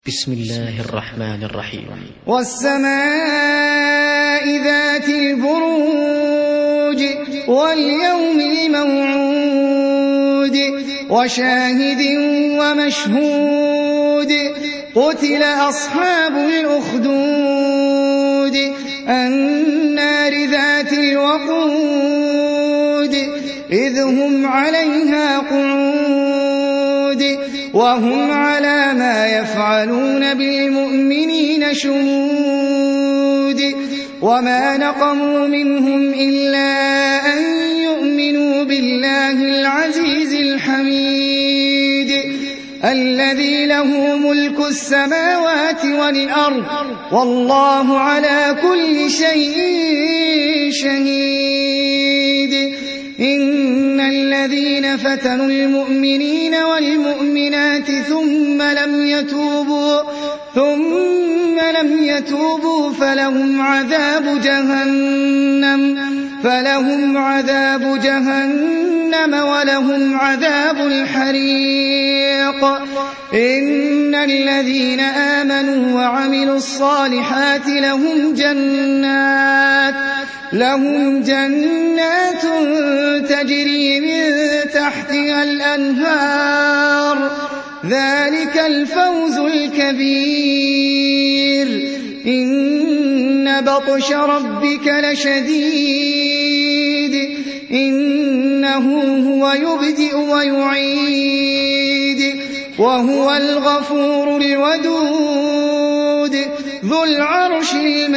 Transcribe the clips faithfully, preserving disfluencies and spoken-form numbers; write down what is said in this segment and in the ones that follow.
بسم الله الرحمن الرحيم. والسماء ذات البروج واليوم الموعود وشاهد ومشهود قتل أصحاب الأخدود النار ذات الوقود إذ هم عليها قعود وهم على ما يفعلون بالمؤمنين شهود وما نقموا منهم إلا أن يؤمنوا بالله العزيز الحميد الذي له ملك السماوات والأرض والله على كل شيء شهيد. إن الذين فتنوا المؤمنين والمؤمنات ثم لم يتوبوا ثم لم يتوبوا فلهم عذاب جهنم فلهم عذاب جهنم ولهم عذاب الحريق. إن الذين آمنوا وعملوا الصالحات لهم جنات لهم جنات تجري من تحتها الأنهار ذلك الفوز الكبير. إن بطش ربك لشديد إنه هو يبدئ ويعيد وهو الغفور الودود ذو العرش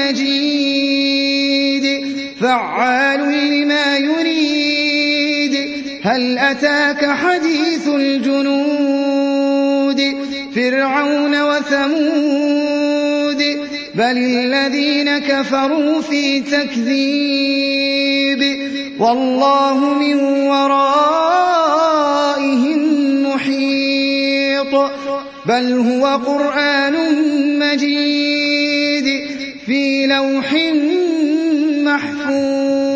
المجيد فعال لما يريد. هل أتاك حديث الجنود فرعون وثمود بل الذين كفروا في تكذيب والله من ورائهم محيط. بل هو قرآن مجيد في لوح محفوظ.